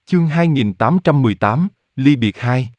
Chương 2818, ly biệt 2.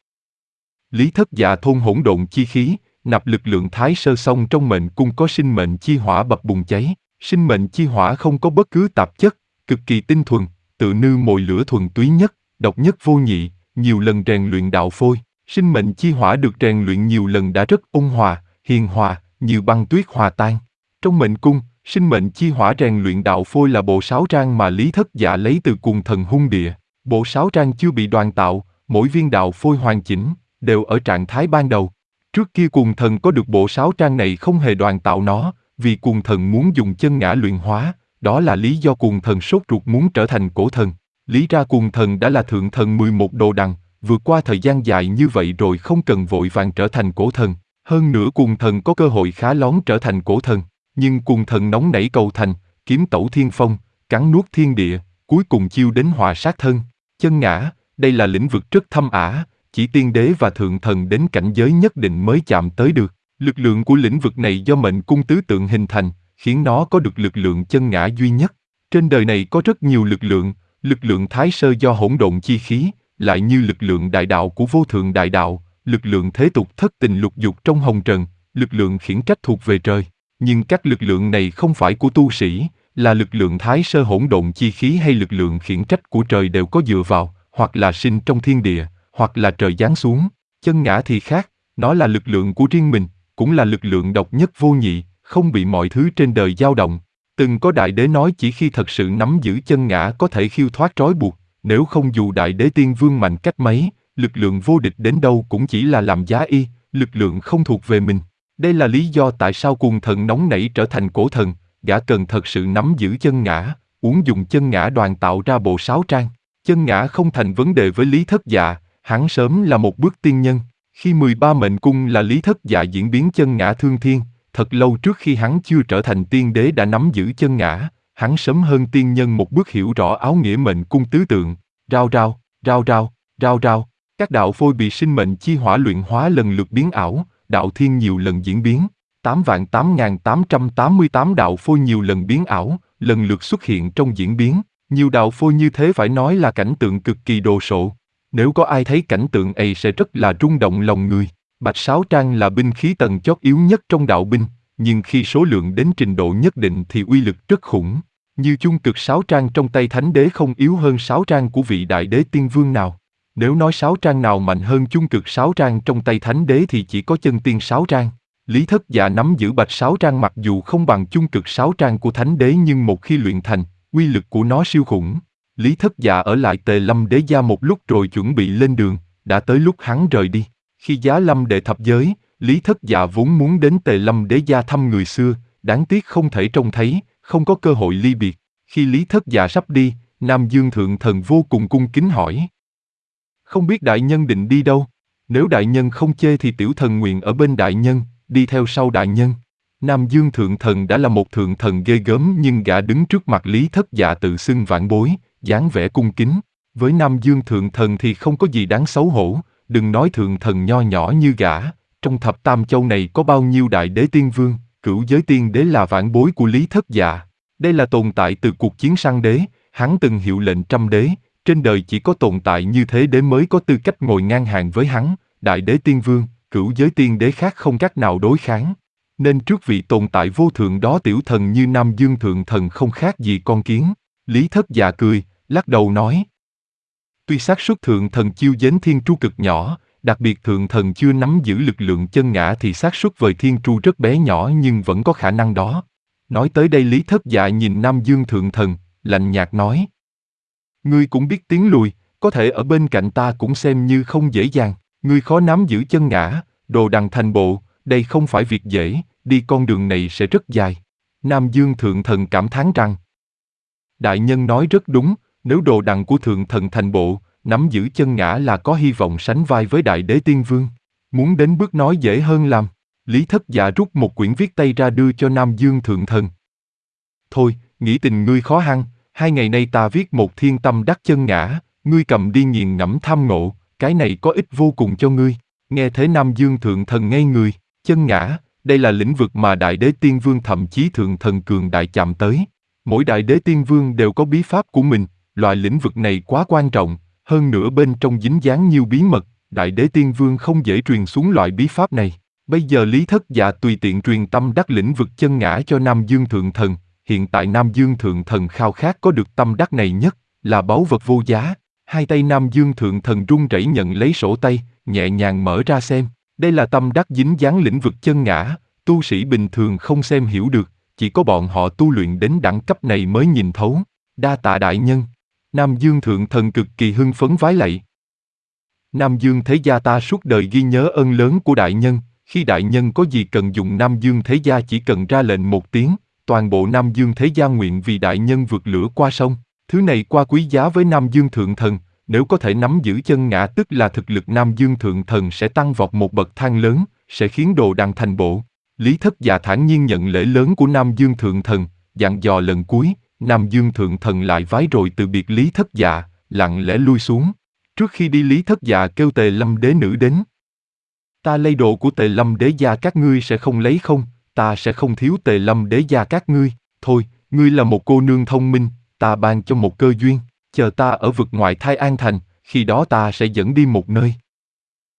Lý Thất Dạ thôn hỗn độn chi khí, nạp lực lượng thái sơ song trong mệnh cung có sinh mệnh chi hỏa bập bùng cháy. Sinh mệnh chi hỏa không có bất cứ tạp chất, cực kỳ tinh thuần, tự như mồi lửa thuần túy nhất, độc nhất vô nhị, nhiều lần rèn luyện đạo phôi. Sinh mệnh chi hỏa được rèn luyện nhiều lần đã rất ôn hòa, hiền hòa, như băng tuyết hòa tan. Trong mệnh cung, sinh mệnh chi hỏa rèn luyện đạo phôi là bộ sáo trang mà Lý Thất Dạ lấy từ Cuồng Thần Hung Địa. Bộ sáo trang chưa bị đoàn tạo, mỗi viên đạo phôi hoàn chỉnh, đều ở trạng thái ban đầu. Trước kia Cuồng Thần có được bộ sáo trang này không hề đoàn tạo nó, vì Cuồng Thần muốn dùng chân ngã luyện hóa, đó là lý do Cuồng Thần sốt ruột muốn trở thành cổ thần. Lý ra Cuồng Thần đã là thượng thần 11 đồ đằng, vượt qua thời gian dài như vậy rồi không cần vội vàng trở thành cổ thần. Hơn nữa Cuồng Thần có cơ hội khá lón trở thành cổ thần, nhưng Cuồng Thần nóng nảy cầu thành, kiếm tẩu thiên phong, cắn nuốt thiên địa, cuối cùng chiêu đến họa sát thân. Chân ngã, đây là lĩnh vực rất thâm ảo, chỉ tiên đế và thượng thần đến cảnh giới nhất định mới chạm tới được. Lực lượng của lĩnh vực này do mệnh cung tứ tượng hình thành, khiến nó có được lực lượng chân ngã duy nhất. Trên đời này có rất nhiều lực lượng thái sơ do hỗn độn chi khí, lại như lực lượng đại đạo của vô thượng đại đạo, lực lượng thế tục thất tình lục dục trong hồng trần, lực lượng khiển trách thuộc về trời. Nhưng các lực lượng này không phải của tu sĩ, là lực lượng thái sơ hỗn độn chi khí hay lực lượng khiển trách của trời đều có dựa vào, hoặc là sinh trong thiên địa, hoặc là trời giáng xuống. Chân ngã thì khác, nó là lực lượng của riêng mình, cũng là lực lượng độc nhất vô nhị, không bị mọi thứ trên đời dao động. Từng có đại đế nói chỉ khi thật sự nắm giữ chân ngã có thể khiêu thoát trói buộc, nếu không dù đại đế tiên vương mạnh cách mấy, lực lượng vô địch đến đâu cũng chỉ là làm giá y, lực lượng không thuộc về mình. Đây là lý do tại sao Cuồng Thần nóng nảy trở thành cổ thần, gã cần thật sự nắm giữ chân ngã, uống dùng chân ngã đoàn tạo ra bộ sáo trang. Chân ngã không thành vấn đề với Lý Thất Dạ, hắn sớm là một bước tiên nhân. Khi 13 mệnh cung là Lý Thất Dạ diễn biến chân ngã thương thiên, thật lâu trước khi hắn chưa trở thành tiên đế đã nắm giữ chân ngã, hắn sớm hơn tiên nhân một bước hiểu rõ áo nghĩa mệnh cung tứ tượng. Rao rao, rao rao, rao rao, các đạo phôi bị sinh mệnh chi hỏa luyện hóa lần lượt biến ảo, đạo thiên nhiều lần diễn biến. 8.888 đạo phôi nhiều lần biến ảo, lần lượt xuất hiện trong diễn biến. Nhiều đạo phôi như thế phải nói là cảnh tượng cực kỳ đồ sộ. Nếu có ai thấy cảnh tượng ấy sẽ rất là rung động lòng người. Bạch sáo trang là binh khí tầng chót yếu nhất trong đạo binh, nhưng khi số lượng đến trình độ nhất định thì uy lực rất khủng. Như chung cực sáo trang trong tay thánh đế không yếu hơn sáo trang của vị đại đế tiên vương nào. Nếu nói sáo trang nào mạnh hơn chung cực sáo trang trong tay thánh đế thì chỉ có chân tiên sáo trang. Lý Thất Dạ nắm giữ bạch sáo trang mặc dù không bằng chung cực sáo trang của thánh đế nhưng một khi luyện thành, uy lực của nó siêu khủng. Lý Thất Dạ ở lại Tề Lâm Đế Gia một lúc rồi chuẩn bị lên đường, đã tới lúc hắn rời đi. Khi Giá Lâm đệ thập giới, Lý Thất Dạ vốn muốn đến Tề Lâm Đế Gia thăm người xưa, đáng tiếc không thể trông thấy, không có cơ hội ly biệt. Khi Lý Thất Dạ sắp đi, Nam Dương Thượng Thần vô cùng cung kính hỏi: không biết đại nhân định đi đâu? Nếu đại nhân không chê thì tiểu thần nguyện ở bên đại nhân, đi theo sau đại nhân. Nam Dương Thượng Thần đã là một thượng thần ghê gớm nhưng gã đứng trước mặt Lý Thất Dạ tự xưng vãn bối, dáng vẻ cung kính. Với Nam Dương Thượng Thần thì không có gì đáng xấu hổ, đừng nói thượng thần nho nhỏ như gã, trong thập tam châu này có bao nhiêu đại đế tiên vương, cửu giới tiên đế là vãn bối của Lý Thất Dạ. Đây là tồn tại từ cuộc chiến săn đế, hắn từng hiệu lệnh trăm đế, trên đời chỉ có tồn tại như thế đế mới có tư cách ngồi ngang hàng với hắn, đại đế tiên vương, cửu giới tiên đế khác không cách nào đối kháng. Nên trước vị tồn tại vô thượng đó tiểu thần như Nam Dương Thượng Thần không khác gì con kiến. Lý Thất Dạ cười, lắc đầu nói: tuy xác suất thượng thần chiêu dến thiên tru cực nhỏ, đặc biệt thượng thần chưa nắm giữ lực lượng chân ngã thì xác suất vời thiên tru rất bé nhỏ nhưng vẫn có khả năng đó. Nói tới đây Lý Thất Dạ nhìn Nam Dương Thượng Thần, lạnh nhạt nói: ngươi cũng biết tiến lùi, có thể ở bên cạnh ta cũng xem như không dễ dàng. Ngươi khó nắm giữ chân ngã, đồ đằng thành bộ, đây không phải việc dễ, đi con đường này sẽ rất dài. Nam Dương Thượng Thần cảm thán rằng: đại nhân nói rất đúng, nếu đồ đằng của thượng thần thành bộ, nắm giữ chân ngã là có hy vọng sánh vai với đại đế tiên vương. Muốn đến bước nói dễ hơn làm. Lý Thất Dạ rút một quyển viết tay ra đưa cho Nam Dương Thượng Thần. Thôi, nghĩ tình ngươi khó hăng, 2 ngày nay ta viết một thiên tâm đắc chân ngã, ngươi cầm đi nghiền ngẫm tham ngộ, cái này có ích vô cùng cho ngươi. Nghe thế Nam Dương Thượng Thần ngây người, chân ngã, đây là lĩnh vực mà đại đế tiên vương thậm chí thượng thần cường đại chạm tới. Mỗi đại đế tiên vương đều có bí pháp của mình, loại lĩnh vực này quá quan trọng, Hơn nữa bên trong dính dáng nhiều bí mật, Đại Đế Tiên Vương không dễ truyền xuống loại bí pháp này. Bây giờ Lý Thất Dạ tùy tiện truyền tâm đắc lĩnh vực chân ngã cho Nam Dương Thượng Thần, hiện tại Nam Dương Thượng Thần khao khát có được tâm đắc này nhất, là báu vật vô giá. Hai tay Nam Dương Thượng Thần run rẩy nhận lấy sổ tay, nhẹ nhàng mở ra xem. Đây là tâm đắc dính dáng lĩnh vực chân ngã, tu sĩ bình thường không xem hiểu được, chỉ có bọn họ tu luyện đến đẳng cấp này mới nhìn thấu. Đa tạ đại nhân. Nam Dương Thượng Thần cực kỳ hưng phấn vái lạy. Nam Dương Thế Gia ta suốt đời ghi nhớ ơn lớn của đại nhân, khi đại nhân có gì cần dùng Nam Dương Thế Gia chỉ cần ra lệnh một tiếng, toàn bộ Nam Dương Thế Gia nguyện vì đại nhân vượt lửa qua sông. Thứ này qua quý giá với Nam Dương Thượng Thần, nếu có thể nắm giữ chân ngã tức là thực lực Nam Dương Thượng Thần sẽ tăng vọt một bậc thang lớn, sẽ khiến đồ đằng thành bộ. Lý Thất Dạ thản nhiên nhận lễ lớn của Nam Dương Thượng Thần, dặn dò lần cuối, Nam Dương Thượng Thần lại vái rồi từ biệt Lý Thất Dạ, lặng lẽ lui xuống. Trước khi đi Lý Thất Dạ kêu Tề Lâm Đế Nữ đến. Ta lấy đồ của Tề Lâm Đế gia các ngươi sẽ không lấy không, ta sẽ không thiếu Tề Lâm Đế gia các ngươi. Thôi, ngươi là một cô nương thông minh, ta ban cho một cơ duyên, chờ ta ở vực ngoại Thai An Thành, khi đó ta sẽ dẫn đi một nơi.